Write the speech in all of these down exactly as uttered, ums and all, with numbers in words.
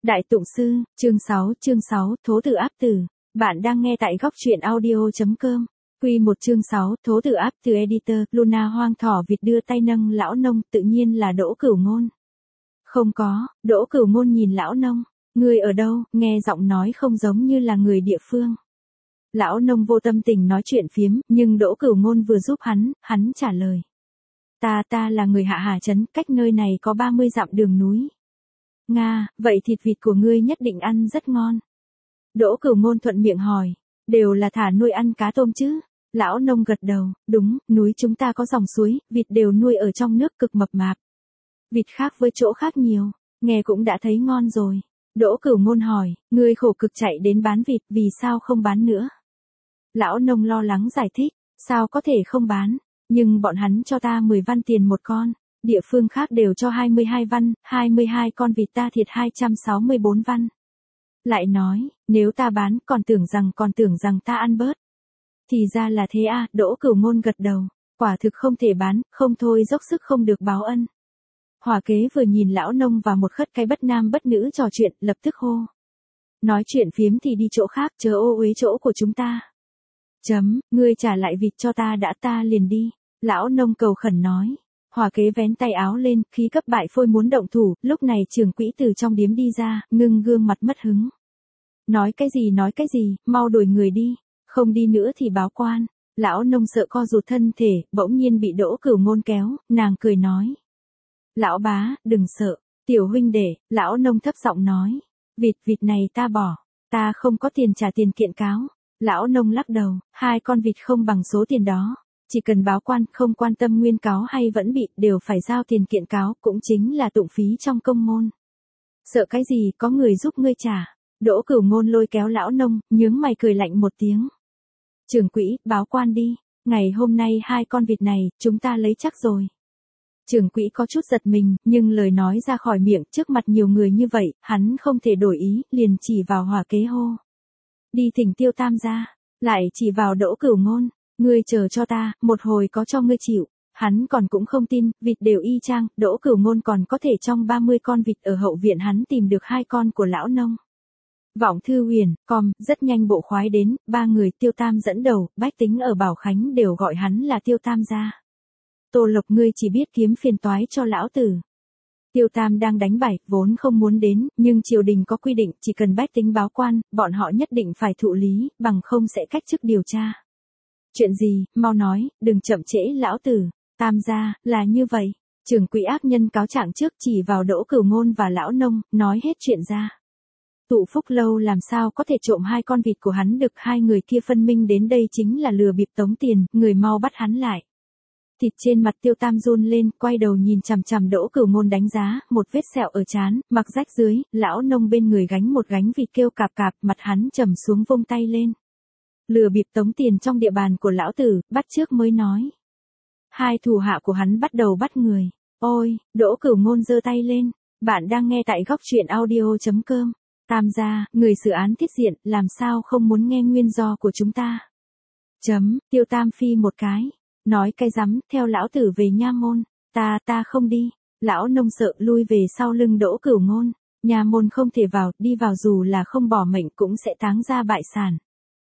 Đại Tụng Sư, chương sáu, chương sáu, Thố Tử Áp Tử. Bạn đang nghe tại góc truyện audio.com. Quy một chương sáu, Thố Tử Áp Tử editor, Luna hoang thỏ vịt đưa tay nâng lão nông, tự nhiên là Đỗ Cửu Ngôn. Không có, Đỗ Cửu Ngôn nhìn lão nông, người ở đâu, nghe giọng nói không giống như là người địa phương. Lão nông vô tâm tình nói chuyện phiếm, nhưng Đỗ Cửu Ngôn vừa giúp hắn, hắn trả lời. Ta ta là người Hạ Hà trấn, cách nơi này có ba mươi dặm đường núi. Nga, vậy thịt vịt của ngươi nhất định ăn rất ngon. Đỗ Cửu Ngôn thuận miệng hỏi, đều là thả nuôi ăn cá tôm chứ? Lão nông gật đầu, đúng, núi chúng ta có dòng suối, vịt đều nuôi ở trong nước cực mập mạp. Vịt khác với chỗ khác nhiều, nghe cũng đã thấy ngon rồi. Đỗ Cửu Ngôn hỏi, ngươi khổ cực chạy đến bán vịt, vì sao không bán nữa? Lão nông lo lắng giải thích, sao có thể không bán, nhưng bọn hắn cho ta mười văn tiền một con. Địa phương khác đều cho hai mươi hai văn, hai mươi hai con vịt ta thiệt hai trăm sáu mươi bốn văn. Lại nói, nếu ta bán, còn tưởng rằng còn tưởng rằng ta ăn bớt. Thì ra là thế à, Đỗ Cửu Ngôn gật đầu, quả thực không thể bán, không thôi dốc sức không được báo ân. Hỏa kế vừa nhìn lão nông và một khất cái bất nam bất nữ trò chuyện, lập tức hô. Nói chuyện phiếm thì đi chỗ khác, chớ ô uế chỗ của chúng ta. Chấm, ngươi trả lại vịt cho ta đã, ta liền đi. Lão nông cầu khẩn nói. Hỏa kế vén tay áo lên, khí cấp bại phôi muốn động thủ, lúc này trưởng quỹ từ trong điếm đi ra, ngưng gương mặt mất hứng. Nói cái gì nói cái gì, mau đuổi người đi, không đi nữa thì báo quan. Lão nông sợ co rụt thân thể, bỗng nhiên bị Đỗ Cửu Ngôn kéo, nàng cười nói. Lão bá, đừng sợ, tiểu huynh đệ, lão nông thấp giọng nói. Vịt vịt này ta bỏ, ta không có tiền trả tiền kiện cáo. Lão nông lắc đầu, hai con vịt không bằng số tiền đó. Chỉ cần báo quan, không quan tâm nguyên cáo hay vẫn bị, đều phải giao tiền kiện cáo, cũng chính là tụng phí trong công môn. Sợ cái gì, có người giúp ngươi trả. Đỗ Cửu Ngôn lôi kéo lão nông, nhướng mày cười lạnh một tiếng. Trưởng quỹ, báo quan đi, ngày hôm nay hai con vịt này, chúng ta lấy chắc rồi. Trưởng quỹ có chút giật mình, nhưng lời nói ra khỏi miệng trước mặt nhiều người như vậy, hắn không thể đổi ý, liền chỉ vào Hỏa kế hô. Đi thỉnh Tiêu Tam ra, lại chỉ vào Đỗ Cửu Ngôn. Ngươi chờ cho ta, một hồi có cho ngươi chịu. Hắn còn cũng không tin, vịt đều y chang, Đỗ Cửu Ngôn còn có thể trong ba mươi con vịt ở hậu viện hắn tìm được hai con của lão nông. Vọng Thư Huyền, com, rất nhanh bộ khoái đến, ba người Tiêu Tam dẫn đầu, bách tính ở Bảo Khánh đều gọi hắn là Tiêu Tam gia. Tô Lộc ngươi chỉ biết kiếm phiền toái cho lão tử. Tiêu Tam đang đánh bài, vốn không muốn đến, nhưng triều đình có quy định, chỉ cần bách tính báo quan, bọn họ nhất định phải thụ lý, bằng không sẽ cách chức điều tra. Chuyện gì, mau nói, đừng chậm trễ lão tử. Tam gia, là như vậy. Trưởng quỹ ác nhân cáo trạng trước chỉ vào Đỗ Cửu Ngôn và lão nông, nói hết chuyện ra. Tụ Phúc Lâu làm sao có thể trộm hai con vịt của hắn được, hai người kia phân minh đến đây chính là lừa bịp tống tiền, người mau bắt hắn lại. Thịt trên mặt Tiêu Tam run lên, quay đầu nhìn chằm chằm Đỗ Cửu Ngôn đánh giá, một vết sẹo ở trán, mặc rách dưới, lão nông bên người gánh một gánh vịt kêu cạp cạp, mặt hắn trầm xuống vung tay lên. Lừa bịp tống tiền trong địa bàn của lão tử, bắt trước mới nói. Hai thủ hạ của hắn bắt đầu bắt người. Ôi, Đỗ Cửu Ngôn giơ tay lên. Bạn đang nghe tại góc truyện audio.com. Tam gia, người xử án thiết diện, làm sao không muốn nghe nguyên do của chúng ta. Chấm, Tiêu Tam phi một cái. Nói cái rắm, theo lão tử về nha môn. Ta, ta không đi. Lão nông sợ lui về sau lưng Đỗ Cửu Ngôn. Nha môn không thể vào, đi vào dù là không bỏ mệnh cũng sẽ táng ra bại sản.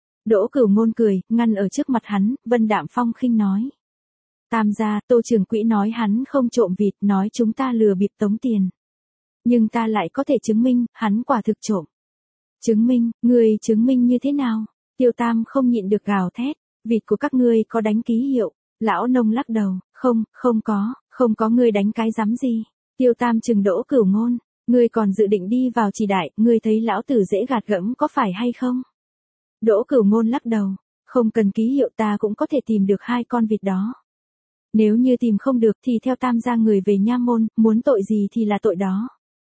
Đỗ Cửu Ngôn cười, ngăn ở trước mặt hắn, vân đạm phong khinh nói. Tam gia, Tô trưởng quỹ nói hắn không trộm vịt, nói chúng ta lừa bịp tống tiền. Nhưng ta lại có thể chứng minh, hắn quả thực trộm. Chứng minh, người chứng minh như thế nào? Tiêu Tam không nhịn được gào thét, vịt của các ngươi có đánh ký hiệu. Lão nông lắc đầu, không, không có, không có, ngươi đánh cái rắm gì. Tiêu Tam trừng Đỗ Cửu Ngôn, ngươi còn dự định đi vào chỉ đại, ngươi thấy lão tử dễ gạt gẫm có phải hay không? Đỗ Cửu Ngôn lắc đầu, không cần ký hiệu, ta cũng có thể tìm được hai con vịt đó. Nếu như tìm không được thì theo Tam gia người về nha môn, muốn tội gì thì là tội đó.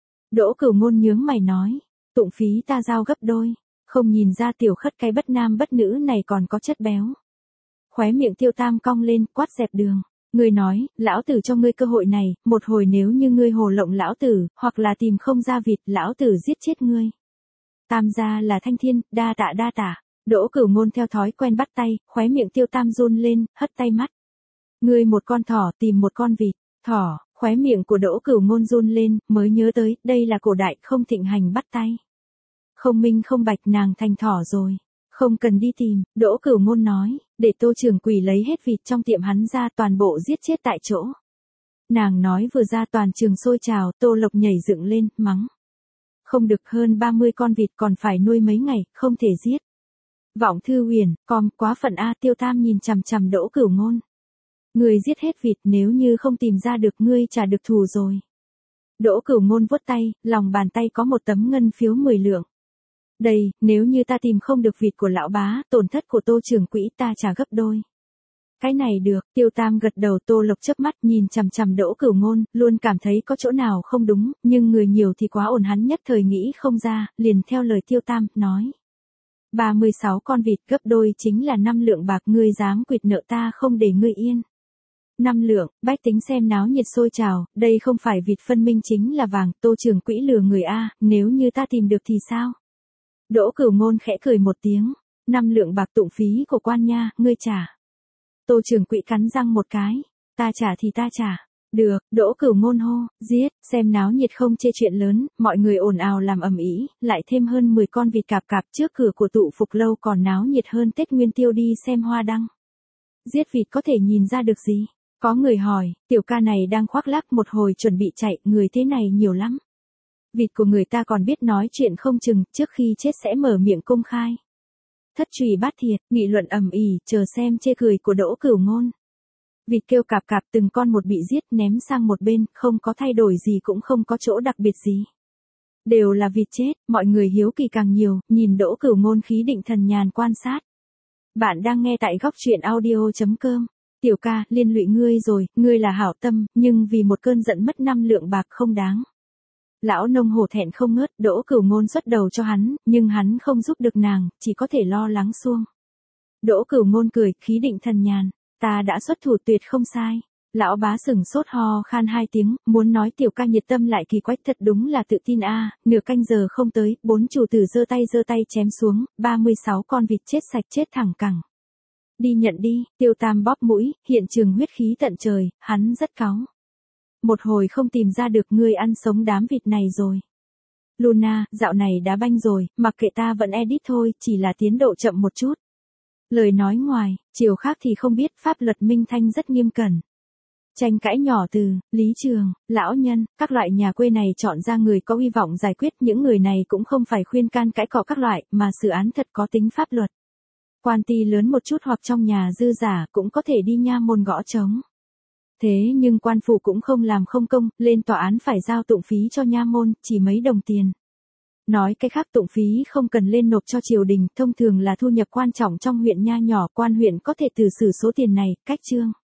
Đỗ Cửu Ngôn nhướng mày nói, tụng phí ta giao gấp đôi, không nhìn ra tiểu khất cái bất nam bất nữ này còn có chất béo. Khóe miệng Tiêu Tam cong lên, quát dẹp đường. Ngươi nói, lão tử cho ngươi cơ hội này, một hồi nếu như ngươi hồ lộng lão tử, hoặc là tìm không ra vịt, lão tử giết chết ngươi. Tam gia là thanh thiên, đa tạ đa tạ. Đỗ Cửu Ngôn theo thói quen bắt tay, khóe miệng Tiêu Tam run lên, hất tay mắt. Ngươi một con thỏ tìm một con vịt, thỏ, Khóe miệng của Đỗ Cửu Ngôn run lên, mới nhớ tới, đây là cổ đại không thịnh hành bắt tay. Không minh không bạch nàng thành thỏ rồi. Không cần đi tìm, Đỗ Cửu Ngôn nói, để Tô Trường Quỳ lấy hết vịt trong tiệm hắn ra toàn bộ giết chết tại chỗ. Nàng nói vừa ra toàn trường sôi trào, Tô Lộc nhảy dựng lên, mắng. Không được, hơn ba mươi con vịt còn phải nuôi mấy ngày, không thể giết. Vọng Thư Huyền, com, quá phận a. Tiêu Tam nhìn chằm chằm Đỗ Cửu Ngôn. Ngươi giết hết vịt, nếu như không tìm ra được ngươi trả được thù rồi. Đỗ Cửu Ngôn vuốt tay, lòng bàn tay có một tấm ngân phiếu mười lượng. Đây, nếu như ta tìm không được vịt của lão bá, tổn thất của Tô Trường Quỹ ta trả gấp đôi. Cái này được, Tiêu Tam gật đầu. Tô Lộc chớp mắt nhìn chằm chằm Đỗ Cửu Ngôn, luôn cảm thấy có chỗ nào không đúng, nhưng người nhiều thì quá ổn, hắn nhất thời nghĩ không ra, liền theo lời Tiêu Tam, nói. ba mươi sáu con vịt gấp đôi chính là năm lượng bạc, ngươi dám quỵt nợ ta không để ngươi yên. Năm lượng, bách tính xem náo nhiệt sôi trào, đây không phải vịt phân minh chính là vàng, Tô Trường Quỹ lừa người a, nếu như ta tìm được thì sao? Đỗ Cửu Ngôn khẽ cười một tiếng, năm lượng bạc tụng phí của quan nha, ngươi trả. Tô Trường Quỹ cắn răng một cái, ta trả thì ta trả. Được, Đỗ Cửu Ngôn hô, giết, xem náo nhiệt không chê chuyện lớn, mọi người ồn ào làm ầm ĩ, lại thêm hơn mười con vịt cạp cạp trước cửa của tụ phục lâu còn náo nhiệt hơn Tết Nguyên Tiêu đi xem hoa đăng. Giết vịt có thể nhìn ra được gì? Có người hỏi, tiểu ca này đang khoác lác một hồi chuẩn bị chạy, người thế này nhiều lắm. Vịt của người ta còn biết nói chuyện không chừng, trước khi chết sẽ mở miệng công khai. Thất trùy bát thiệt, nghị luận ầm ĩ, chờ xem chê cười của Đỗ Cửu Ngôn. Vịt kêu cạp cạp từng con một bị giết ném sang một bên, không có thay đổi gì cũng không có chỗ đặc biệt gì. Đều là vịt chết, mọi người hiếu kỳ càng nhiều, nhìn Đỗ Cửu Ngôn khí định thần nhàn quan sát. Bạn đang nghe tại góc truyện audio chấm com. Tiểu ca, liên lụy ngươi rồi, ngươi là hảo tâm, nhưng vì một cơn giận mất năm lượng bạc không đáng. Lão nông hổ thẹn không ngớt, Đỗ Cửu Ngôn xuất đầu cho hắn, nhưng hắn không giúp được nàng, chỉ có thể lo lắng xuông. Đỗ Cửu Ngôn cười, khí định thần nhàn, ta đã xuất thủ tuyệt không sai. Lão bá sừng sốt ho khan hai tiếng, muốn nói tiểu ca nhiệt tâm lại kỳ quái, thật đúng là tự tin a. Nửa canh giờ không tới, bốn chủ tử giơ tay giơ tay chém xuống, ba mươi sáu con vịt chết sạch chết thẳng cẳng. Đi nhận đi, Tiêu Tam bóp mũi, hiện trường huyết khí tận trời, hắn rất cáu. Một hồi không tìm ra được ngươi ăn sống đám vịt này rồi. Luna, dạo này đá banh rồi, mặc kệ ta vẫn edit thôi, chỉ là tiến độ chậm một chút. Lời nói ngoài, chiều khác thì không biết, pháp luật Minh Thanh rất nghiêm cẩn. Tranh cãi nhỏ từ, lý trường, lão nhân, các loại nhà quê này chọn ra người có hy vọng giải quyết, những người này cũng không phải khuyên can cãi cọ các loại, mà xử án thật có tính pháp luật. Quan ty lớn một chút hoặc trong nhà dư giả cũng có thể đi nha môn gõ trống. Thế nhưng quan phủ cũng không làm không công, lên tòa án phải giao tụng phí cho nha môn, chỉ mấy đồng tiền. Nói cái khác, tụng phí không cần lên nộp cho triều đình, thông thường là thu nhập quan trọng trong huyện nha nhỏ, quan huyện có thể từ xử số tiền này, cách chương.